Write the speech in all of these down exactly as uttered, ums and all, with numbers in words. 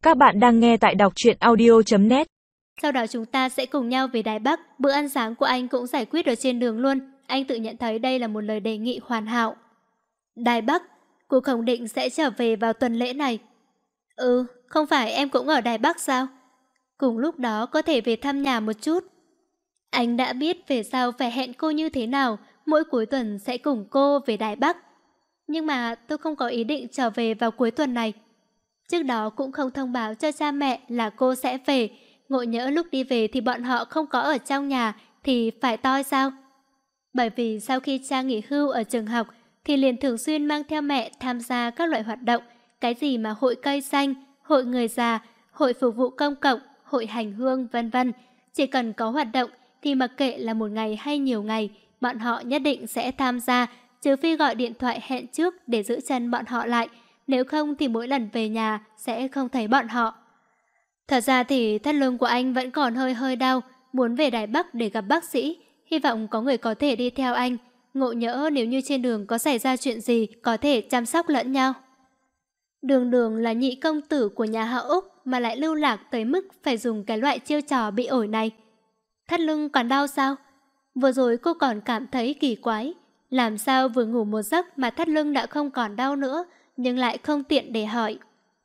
Các bạn đang nghe tại đọc truyện audio chấm net. Sau đó chúng ta sẽ cùng nhau về Đài Bắc. Bữa ăn sáng của anh cũng giải quyết ở trên đường luôn. Anh tự nhận thấy đây là một lời đề nghị hoàn hảo. Đài Bắc, cô khẳng định sẽ trở về vào tuần lễ này. Ừ, không phải em cũng ở Đài Bắc sao? Cùng lúc đó có thể về thăm nhà một chút. Anh đã biết về sau phải hẹn cô như thế nào, mỗi cuối tuần sẽ cùng cô về Đài Bắc. Nhưng mà tôi không có ý định trở về vào cuối tuần này. Trước đó cũng không thông báo cho cha mẹ là cô sẽ về. Ngộ nhỡ lúc đi về thì bọn họ không có ở trong nhà thì phải toi sao? Bởi vì sau khi cha nghỉ hưu ở trường học thì liền thường xuyên mang theo mẹ tham gia các loại hoạt động. Cái gì mà hội cây xanh, hội người già, hội phục vụ công cộng, hội hành hương vân vân. Chỉ cần có hoạt động thì mặc kệ là một ngày hay nhiều ngày, bọn họ nhất định sẽ tham gia, trừ phi gọi điện thoại hẹn trước để giữ chân bọn họ lại. Nếu không thì mỗi lần về nhà sẽ không thấy bọn họ. Thật ra thì thắt lưng của anh vẫn còn hơi hơi đau, muốn về Đài Bắc để gặp bác sĩ. Hy vọng có người có thể đi theo anh. Ngộ nhỡ nếu như trên đường có xảy ra chuyện gì, có thể chăm sóc lẫn nhau. Đường Đường là nhị công tử của nhà họ Úc mà lại lưu lạc tới mức phải dùng cái loại chiêu trò bị ổi này. Thắt lưng còn đau sao? Vừa rồi cô còn cảm thấy kỳ quái. Làm sao vừa ngủ một giấc mà thắt lưng đã không còn đau nữa, nhưng lại không tiện để hỏi.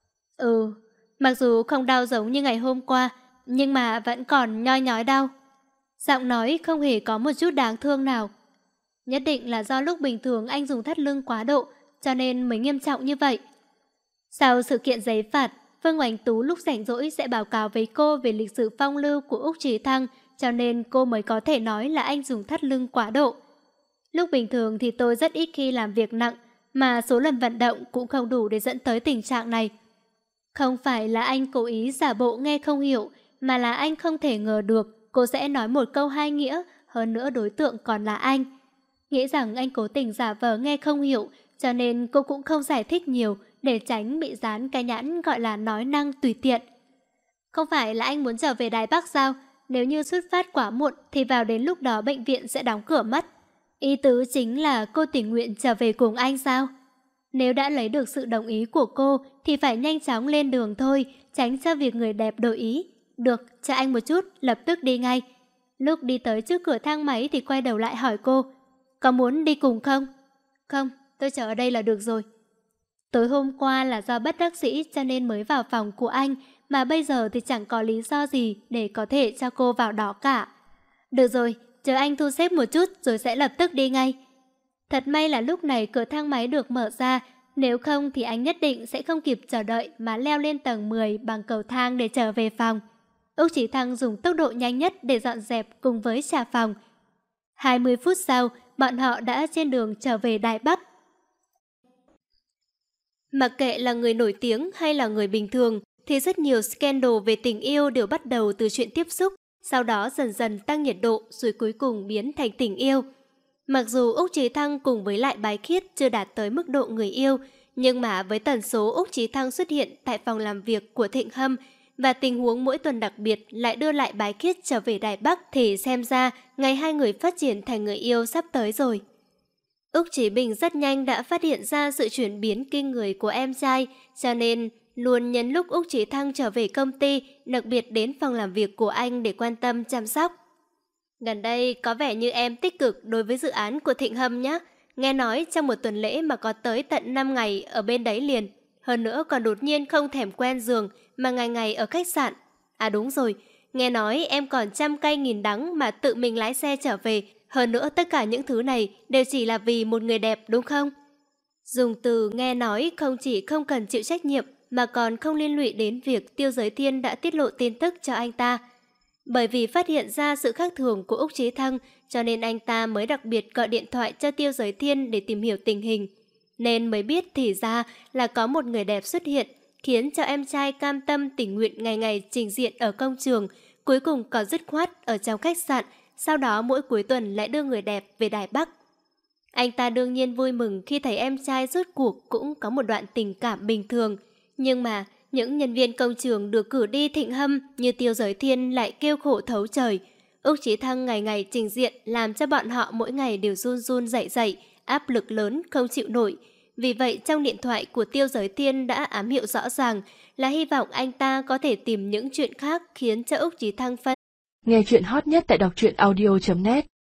Ừ, mặc dù không đau giống như ngày hôm qua, nhưng mà vẫn còn nhoi nhói đau. Giọng nói không hề có một chút đáng thương nào. Nhất định là do lúc bình thường anh dùng thắt lưng quá độ, cho nên mới nghiêm trọng như vậy. Sau sự kiện giấy phạt, Vương Oánh Tú lúc rảnh rỗi sẽ báo cáo với cô về lịch sử phong lưu của Úc Trí Thăng, cho nên cô mới có thể nói là anh dùng thắt lưng quá độ. Lúc bình thường thì tôi rất ít khi làm việc nặng, mà số lần vận động cũng không đủ để dẫn tới tình trạng này. Không phải là anh cố ý giả bộ nghe không hiểu, mà là anh không thể ngờ được cô sẽ nói một câu hai nghĩa, hơn nữa đối tượng còn là anh. Nghĩ rằng anh cố tình giả vờ nghe không hiểu, cho nên cô cũng không giải thích nhiều để tránh bị dán cái nhãn gọi là nói năng tùy tiện. Không phải là anh muốn trở về Đài Bắc sao? Nếu như xuất phát quá muộn thì vào đến lúc đó bệnh viện sẽ đóng cửa mất. Ý tứ chính là cô tình nguyện trở về cùng anh sao? Nếu đã lấy được sự đồng ý của cô thì phải nhanh chóng lên đường thôi, tránh cho việc người đẹp đổi ý. Được, cho anh một chút, lập tức đi ngay. Lúc đi tới trước cửa thang máy thì quay đầu lại hỏi cô, có muốn đi cùng không? Không, tôi chờ ở đây là được rồi. Tối hôm qua là do bất đắc dĩ cho nên mới vào phòng của anh, mà bây giờ thì chẳng có lý do gì để có thể cho cô vào đó cả. Được rồi, chờ anh thu xếp một chút rồi sẽ lập tức đi ngay. Thật may là lúc này cửa thang máy được mở ra, nếu không thì anh nhất định sẽ không kịp chờ đợi mà leo lên tầng mười bằng cầu thang để trở về phòng. Úc Trí Thăng dùng tốc độ nhanh nhất để dọn dẹp cùng với trả phòng. hai mươi phút sau, bọn họ đã trên đường trở về Đài Bắc. Mặc kệ là người nổi tiếng hay là người bình thường, thì rất nhiều scandal về tình yêu đều bắt đầu từ chuyện tiếp xúc, sau đó dần dần tăng nhiệt độ rồi cuối cùng biến thành tình yêu. Mặc dù Úc Trí Thăng cùng với lại Bái Khiết chưa đạt tới mức độ người yêu, nhưng mà với tần số Úc Trí Thăng xuất hiện tại phòng làm việc của Thịnh Hâm và tình huống mỗi tuần đặc biệt lại đưa lại Bái Khiết trở về Đài Bắc thì xem ra ngày hai người phát triển thành người yêu sắp tới rồi. Úc Chí Bình rất nhanh đã phát hiện ra sự chuyển biến kinh người của em trai, cho nên luôn nhân lúc Úc Trí Thăng trở về công ty, đặc biệt đến phòng làm việc của anh để quan tâm chăm sóc. Gần đây có vẻ như em tích cực đối với dự án của Thịnh Hâm nhé. Nghe nói trong một tuần lễ mà có tới tận năm ngày ở bên đấy liền. Hơn nữa còn đột nhiên không thèm quen giường mà ngày ngày ở khách sạn. À đúng rồi, nghe nói em còn trăm cay nghìn đắng mà tự mình lái xe trở về. Hơn nữa tất cả những thứ này đều chỉ là vì một người đẹp đúng không? Dùng từ nghe nói không chỉ không cần chịu trách nhiệm mà còn không liên lụy đến việc Tiêu Giới Thiên đã tiết lộ tin tức cho anh ta. Bởi vì phát hiện ra sự khác thường của Úc Trí Thăng cho nên anh ta mới đặc biệt gọi điện thoại cho Tiêu Giới Thiên để tìm hiểu tình hình. Nên mới biết thì ra là có một người đẹp xuất hiện khiến cho em trai cam tâm tình nguyện ngày ngày trình diện ở công trường, cuối cùng còn dứt khoát ở trong khách sạn, sau đó mỗi cuối tuần lại đưa người đẹp về Đài Bắc. Anh ta đương nhiên vui mừng khi thấy em trai rốt cuộc cũng có một đoạn tình cảm bình thường. Nhưng mà những nhân viên công trường được cử đi Thịnh Hâm như Tiêu Giới Thiên lại kêu khổ thấu trời. Úc Trí Thăng ngày ngày trình diện làm cho bọn họ mỗi ngày đều run run dậy dậy, áp lực lớn không chịu nổi. Vì vậy trong điện thoại của Tiêu Giới Thiên đã ám hiệu rõ ràng là hy vọng anh ta có thể tìm những chuyện khác khiến cho Úc Chí Thăng phân. Nghe chuyện hot nhất tại đọc truyện audio chấm net